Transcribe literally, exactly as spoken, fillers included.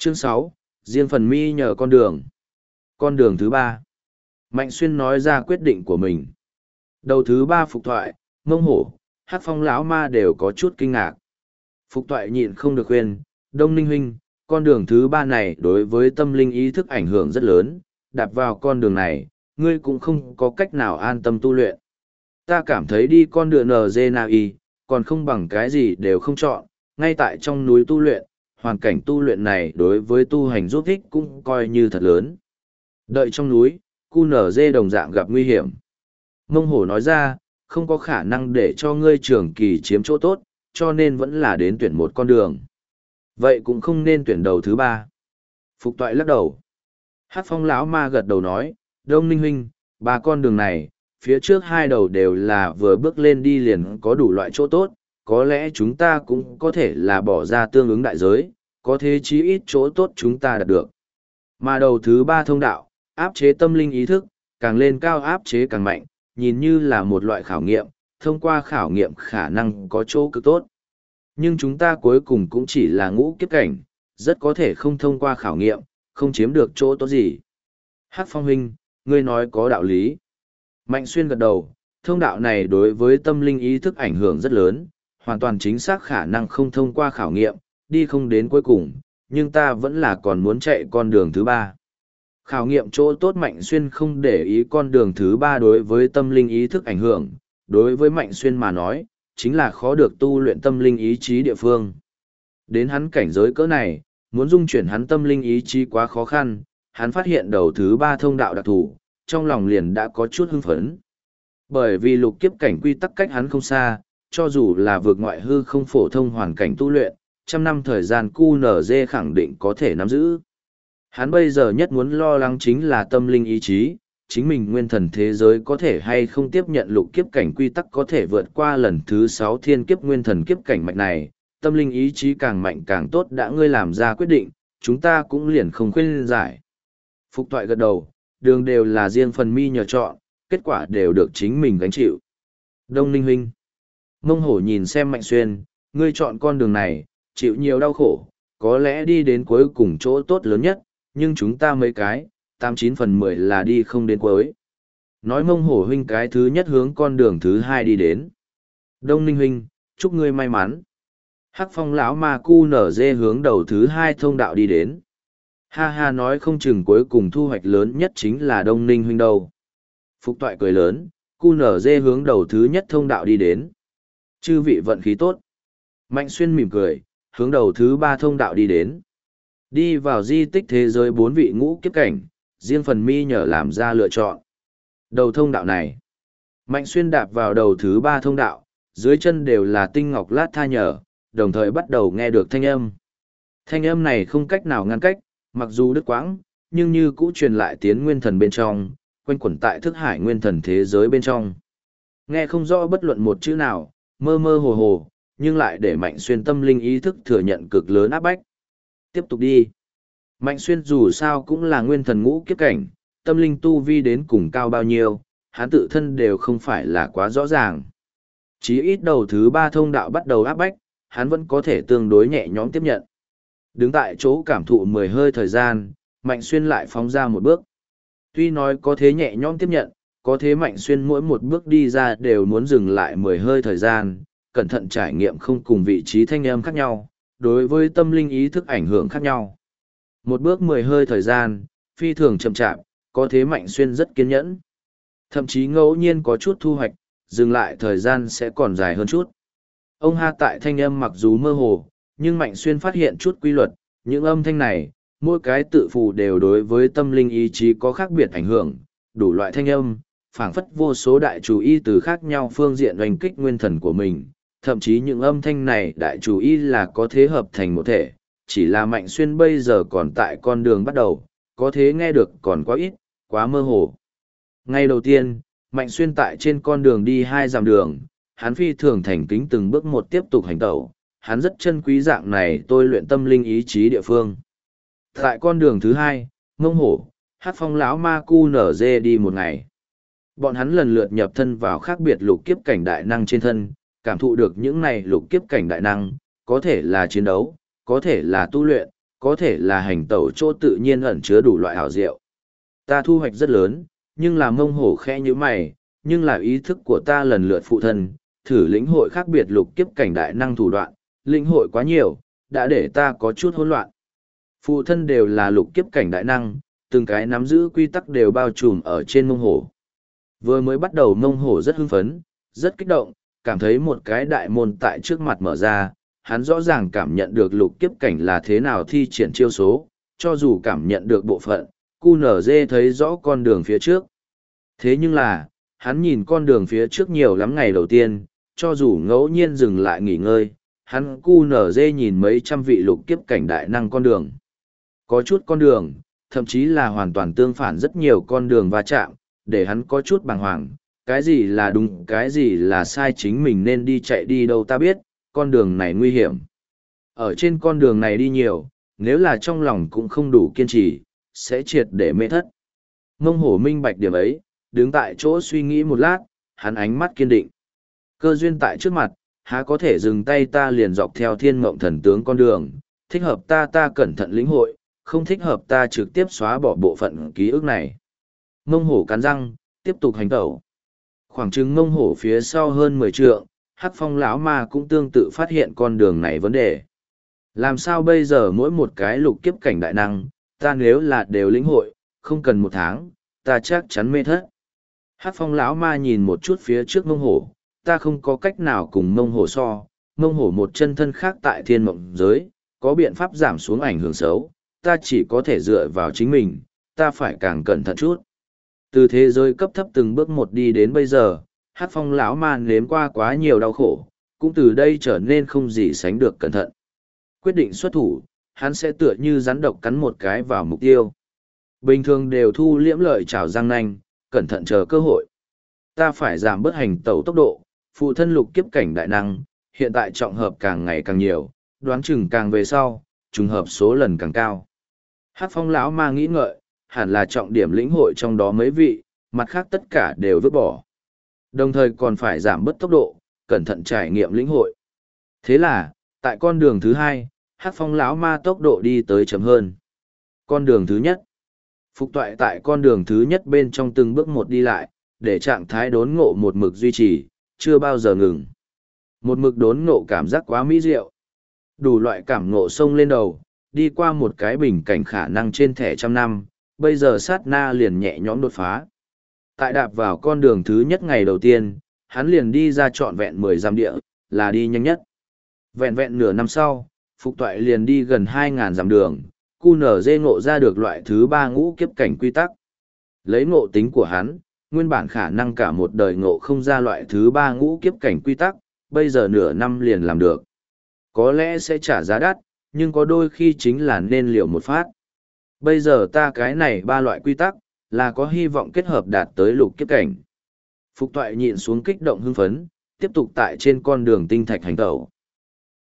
Chương sáu, riêng phần mi nhờ con đường. Con đường thứ ba. Mạnh Xuyên nói ra quyết định của mình. Đầu thứ ba Phục Thoại, Mông Hổ, Hắc Phong lão ma đều có chút kinh ngạc. Phục Thoại nhịn không được khuyên, Đông Ninh huynh, con đường thứ ba này đối với tâm linh ý thức ảnh hưởng rất lớn, đạp vào con đường này, ngươi cũng không có cách nào an tâm tu luyện. Ta cảm thấy đi con đường en giê en a i, còn không bằng cái gì đều không chọn, ngay tại trong núi tu luyện, hoàn cảnh tu luyện này đối với tu hành giúp ích cũng coi như thật lớn. Đợi trong núi, cu en giê đồng dạng gặp nguy hiểm. Mông Hổ nói ra, không có khả năng để cho ngươi trường kỳ chiếm chỗ tốt, cho nên vẫn là đến tuyển một con đường. Vậy cũng không nên tuyển đầu thứ ba. Phục Toại lắc đầu. Hát Phong lão ma gật đầu nói, Đông Ninh huynh, ba con đường này, phía trước hai đầu đều là vừa bước lên đi liền có đủ loại chỗ tốt, có lẽ chúng ta cũng có thể là bỏ ra tương ứng đại giới, có thế chí ít chỗ tốt chúng ta đạt được. Mà đầu thứ ba thông đạo, áp chế tâm linh ý thức, càng lên cao áp chế càng mạnh, nhìn như là một loại khảo nghiệm, thông qua khảo nghiệm khả năng có chỗ cực tốt. Nhưng chúng ta cuối cùng cũng chỉ là ngũ kiếp cảnh, rất có thể không thông qua khảo nghiệm, không chiếm được chỗ tốt gì. Hắc Phong huynh, ngươi nói có đạo lý. Mạnh Xuyên gật đầu, thông đạo này đối với tâm linh ý thức ảnh hưởng rất lớn, hoàn toàn chính xác khả năng không thông qua khảo nghiệm, đi không đến cuối cùng, nhưng ta vẫn là còn muốn chạy con đường thứ ba. Khảo nghiệm chỗ tốt Mạnh Xuyên không để ý con đường thứ ba đối với tâm linh ý thức ảnh hưởng, đối với Mạnh Xuyên mà nói, chính là khó được tu luyện tâm linh ý chí địa phương. Đến hắn cảnh giới cỡ này, muốn dung chuyển hắn tâm linh ý chí quá khó khăn, hắn phát hiện đầu thứ ba thông đạo đặc thù, trong lòng liền đã có chút hưng phấn. Bởi vì lục kiếp cảnh quy tắc cách hắn không xa, cho dù là vượt ngoại hư không phổ thông hoàn cảnh tu luyện, trăm năm thời gian cu en giê khẳng định có thể nắm giữ. Hắn bây giờ nhất muốn lo lắng chính là tâm linh ý chí, chính mình nguyên thần thế giới có thể hay không tiếp nhận lục kiếp cảnh quy tắc có thể vượt qua lần thứ sáu thiên kiếp nguyên thần kiếp cảnh mạch này, tâm linh ý chí càng mạnh càng tốt đã ngươi làm ra quyết định, chúng ta cũng liền không khuyên giải. Phục Toại gật đầu, đường đều là riêng phần mi nhờ chọn, kết quả đều được chính mình gánh chịu. Đông Ninh huynh. Mông Hổ nhìn xem Mạnh Xuyên, ngươi chọn con đường này, chịu nhiều đau khổ, có lẽ đi đến cuối cùng chỗ tốt lớn nhất, nhưng chúng ta mấy cái, tám chín phần mười là đi không đến cuối. Nói Mông Hổ huynh cái thứ nhất hướng con đường thứ hai đi đến. Đông Ninh huynh, chúc ngươi may mắn. Hắc Phong lão ma cu en giê hướng đầu thứ hai thông đạo đi đến. Ha ha nói không chừng cuối cùng thu hoạch lớn nhất chính là Đông Ninh huynh đâu. Phục Toại cười lớn, cu en giê hướng đầu thứ nhất thông đạo đi đến. Chư vị vận khí tốt. Mạnh Xuyên mỉm cười, hướng đầu thứ ba thông đạo đi đến. Đi vào di tích thế giới bốn vị ngũ kiếp cảnh, riêng phần mi nhờ làm ra lựa chọn. Đầu thông đạo này. Mạnh Xuyên đạp vào đầu thứ ba thông đạo, dưới chân đều là tinh ngọc lát tha nhờ, đồng thời bắt đầu nghe được thanh âm. Thanh âm này không cách nào ngăn cách, mặc dù đứt quãng, nhưng như cũ truyền lại tiến nguyên thần bên trong, quanh quẩn tại thức hải nguyên thần thế giới bên trong. Nghe không rõ bất luận một chữ nào, mơ mơ hồ hồ, nhưng lại để Mạnh Xuyên tâm linh ý thức thừa nhận cực lớn áp bách. Tiếp tục đi. Mạnh Xuyên dù sao cũng là nguyên thần ngũ kiếp cảnh, tâm linh tu vi đến cùng cao bao nhiêu, hắn tự thân đều không phải là quá rõ ràng. Chí ít đầu thứ ba thông đạo bắt đầu áp bách, hắn vẫn có thể tương đối nhẹ nhõm tiếp nhận. Đứng tại chỗ cảm thụ mười hơi thời gian, Mạnh Xuyên lại phóng ra một bước. Tuy nói có thế nhẹ nhõm tiếp nhận, có thế Mạnh Xuyên mỗi một bước đi ra đều muốn dừng lại mười hơi thời gian, cẩn thận trải nghiệm không cùng vị trí thanh âm khác nhau, đối với tâm linh ý thức ảnh hưởng khác nhau. Một bước mười hơi thời gian, phi thường chậm chạp, có thế Mạnh Xuyên rất kiên nhẫn. Thậm chí ngẫu nhiên có chút thu hoạch, dừng lại thời gian sẽ còn dài hơn chút. Ông ha tại thanh âm mặc dù mơ hồ, nhưng Mạnh Xuyên phát hiện chút quy luật, những âm thanh này, mỗi cái tự phù đều đối với tâm linh ý chí có khác biệt ảnh hưởng, đủ loại thanh âm, phảng phất vô số đại chủ y từ khác nhau phương diện oanh kích nguyên thần của mình, thậm chí những âm thanh này đại chủ y là có thế hợp thành một thể, chỉ là Mạnh Xuyên bây giờ còn tại con đường bắt đầu, có thế nghe được còn quá ít, quá mơ hồ. Ngay đầu tiên, Mạnh Xuyên tại trên con đường đi hai dặm đường, hắn phi thường thành kính từng bước một tiếp tục hành tẩu, hắn rất chân quý dạng này tôi luyện tâm linh ý chí địa phương. Tại con đường thứ hai, Mông Hổ, Hát Phong lão ma cu en giê đi một ngày. Bọn hắn lần lượt nhập thân vào khác biệt lục kiếp cảnh đại năng trên thân, cảm thụ được những này lục kiếp cảnh đại năng, có thể là chiến đấu, có thể là tu luyện, có thể là hành tẩu chỗ tự nhiên ẩn chứa đủ loại hảo diệu. Ta thu hoạch rất lớn, nhưng là mông hổ khẽ như mày, nhưng là ý thức của ta lần lượt phụ thân, thử lĩnh hội khác biệt lục kiếp cảnh đại năng thủ đoạn, lĩnh hội quá nhiều, đã để ta có chút hỗn loạn. Phụ thân đều là lục kiếp cảnh đại năng, từng cái nắm giữ quy tắc đều bao trùm ở trên mông hổ. Vừa mới bắt đầu mông hổ rất hưng phấn, rất kích động, cảm thấy một cái đại môn tại trước mặt mở ra, hắn rõ ràng cảm nhận được lục kiếp cảnh là thế nào thi triển chiêu số, cho dù cảm nhận được bộ phận, cu nở dê thấy rõ con đường phía trước. Thế nhưng là, hắn nhìn con đường phía trước nhiều lắm ngày đầu tiên, cho dù ngẫu nhiên dừng lại nghỉ ngơi, hắn cu nở dê nhìn mấy trăm vị lục kiếp cảnh đại năng con đường. Có chút con đường, thậm chí là hoàn toàn tương phản rất nhiều con đường va chạm, để hắn có chút bàng hoàng, cái gì là đúng, cái gì là sai, chính mình nên đi chạy đi đâu ta biết, con đường này nguy hiểm. Ở trên con đường này đi nhiều, nếu là trong lòng cũng không đủ kiên trì, sẽ triệt để mê thất. Mông hổ minh bạch điểm ấy, đứng tại chỗ suy nghĩ một lát, hắn ánh mắt kiên định. Cơ duyên tại trước mặt, há có thể dừng tay ta liền dọc theo thiên mộng thần tướng con đường, thích hợp ta ta cẩn thận lĩnh hội, không thích hợp ta trực tiếp xóa bỏ bộ phận ký ức này. Mông hổ cắn răng, tiếp tục hành tẩu. Khoảng chừng mông hổ phía sau hơn mười trượng, Hắc Phong lão ma cũng tương tự phát hiện con đường này vấn đề. Làm sao bây giờ mỗi một cái lục kiếp cảnh đại năng, ta nếu là đều lĩnh hội, không cần một tháng, ta chắc chắn mê thất. Hắc Phong lão ma nhìn một chút phía trước mông hổ, ta không có cách nào cùng mông hổ so, mông hổ một chân thân khác tại thiên mộng giới, có biện pháp giảm xuống ảnh hưởng xấu, ta chỉ có thể dựa vào chính mình, ta phải càng cẩn thận chút. Từ thế giới cấp thấp từng bước một đi đến bây giờ, Hắc Phong lão ma nếm qua quá nhiều đau khổ, cũng từ đây trở nên không gì sánh được cẩn thận. Quyết định xuất thủ, hắn sẽ tựa như rắn độc cắn một cái vào mục tiêu. Bình thường đều thu liễm lợi trảo răng nanh, cẩn thận chờ cơ hội. Ta phải giảm bớt hành tẩu tốc độ, phụ thân lục kiếp cảnh đại năng, hiện tại trọng hợp càng ngày càng nhiều, đoán chừng càng về sau, trùng hợp số lần càng cao. Hắc Phong lão ma nghĩ ngợi, hẳn là trọng điểm lĩnh hội trong đó mấy vị, mặt khác tất cả đều vứt bỏ. Đồng thời còn phải giảm bớt tốc độ, cẩn thận trải nghiệm lĩnh hội. Thế là, tại con đường thứ hai, Hắc Phong lão ma tốc độ đi tới chậm hơn. Con đường thứ nhất. Phục toại tại con đường thứ nhất bên trong từng bước một đi lại, để trạng thái đốn ngộ một mực duy trì, chưa bao giờ ngừng. Một mực đốn ngộ cảm giác quá mỹ diệu. Đủ loại cảm ngộ sông lên đầu, đi qua một cái bình cảnh khả năng trên thẻ trăm năm, bây giờ sát na liền nhẹ nhõm đột phá. Tại đạp vào con đường thứ nhất ngày đầu tiên, hắn liền đi ra trọn vẹn mười dặm địa, là đi nhanh nhất. Vẹn vẹn nửa năm sau, Phục Toại liền đi gần hai ngàn dặm đường, cu nở dê ngộ ra được loại thứ ba ngũ kiếp cảnh quy tắc. Lấy ngộ tính của hắn, nguyên bản khả năng cả một đời ngộ không ra loại thứ ba ngũ kiếp cảnh quy tắc, bây giờ nửa năm liền làm được. Có lẽ sẽ trả giá đắt, nhưng có đôi khi chính là nên liều một phát. Bây giờ ta cái này ba loại quy tắc, là có hy vọng kết hợp đạt tới lục kiếp cảnh. Phục Toại nhịn xuống kích động hưng phấn, tiếp tục tại trên con đường tinh thạch hành tẩu.